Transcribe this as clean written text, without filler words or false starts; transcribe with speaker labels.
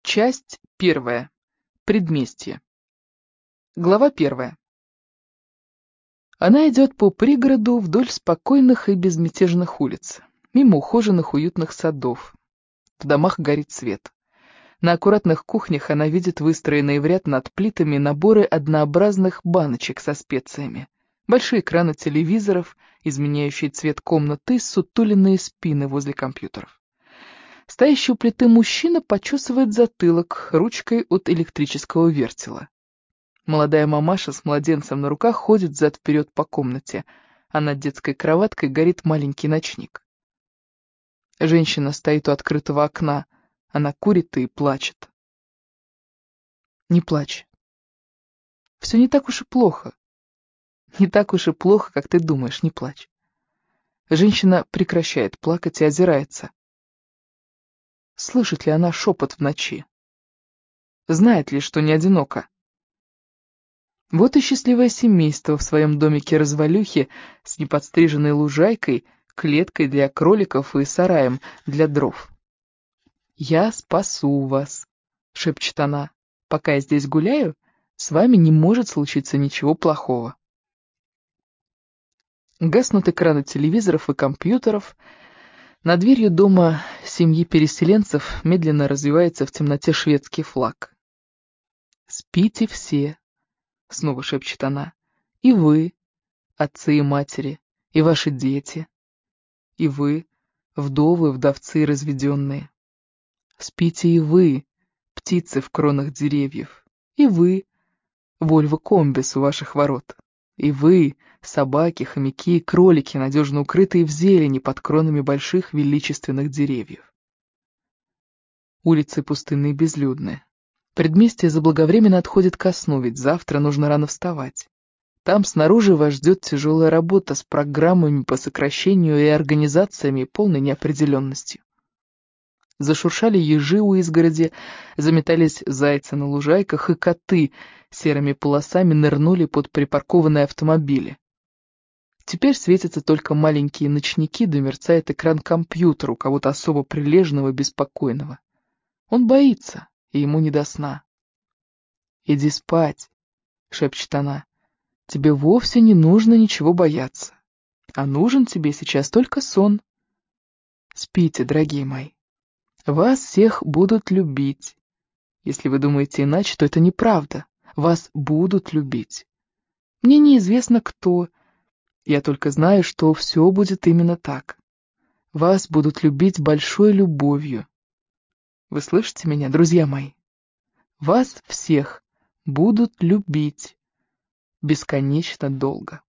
Speaker 1: Часть первая. Предместье. Глава первая. Она идет по пригороду вдоль спокойных и безмятежных улиц, мимо ухоженных уютных садов. В домах горит свет. На аккуратных кухнях она видит выстроенные в ряд над плитами наборы однообразных баночек со специями, большие экраны телевизоров, изменяющие цвет комнаты, сутуленные спины возле компьютеров. Стоящий у плиты мужчина почесывает затылок ручкой от электрического вертела. Молодая мамаша с младенцем на руках ходит взад-вперед по комнате, а над детской кроваткой горит маленький ночник. Женщина стоит у открытого окна, она курит и плачет. Не плачь. Все не так уж и плохо. Не так уж и плохо, как ты думаешь, не плачь. Женщина прекращает плакать и озирается. Слышит ли она шепот в ночи? Знает ли, что не одинока? Вот и счастливое семейство в своем домике-развалюхе с неподстриженной лужайкой, клеткой для кроликов и сараем для дров. «Я спасу вас», — шепчет она. «Пока я здесь гуляю, с вами не может случиться ничего плохого». Гаснут экраны телевизоров и компьютеров. Над дверью дома семьи переселенцев медленно развивается в темноте шведский флаг. «Спите все», — снова шепчет она, — «и вы, отцы и матери, и ваши дети, и вы, вдовы, вдовцы и разведенные. Спите и вы, птицы в кронах деревьев, и вы, вольвы комбис у ваших ворот, и вы, собаки, хомяки и кролики, надежно укрытые в зелени под кронами больших величественных деревьев». Улицы пустынные и безлюдные. Предместье заблаговременно отходит ко сну, ведь завтра нужно рано вставать. Там снаружи вас ждет тяжелая работа с программами по сокращению и организациями полной неопределенностью. Зашуршали ежи у изгороди, заметались зайцы на лужайках, и коты серыми полосами нырнули под припаркованные автомобили. Теперь светятся только маленькие ночники, да мерцает экран компьютера у кого-то особо прилежного и беспокойного. Он боится, и ему не до сна. «Иди спать», — шепчет она. «Тебе вовсе не нужно ничего бояться, а нужен тебе сейчас только сон. Спите, дорогие мои. Вас всех будут любить. Если вы думаете иначе, то это неправда. Вас будут любить. Мне неизвестно кто. Я только знаю, что все будет именно так. Вас будут любить большой любовью. Вы слышите меня, друзья мои? Вас всех будут любить бесконечно долго».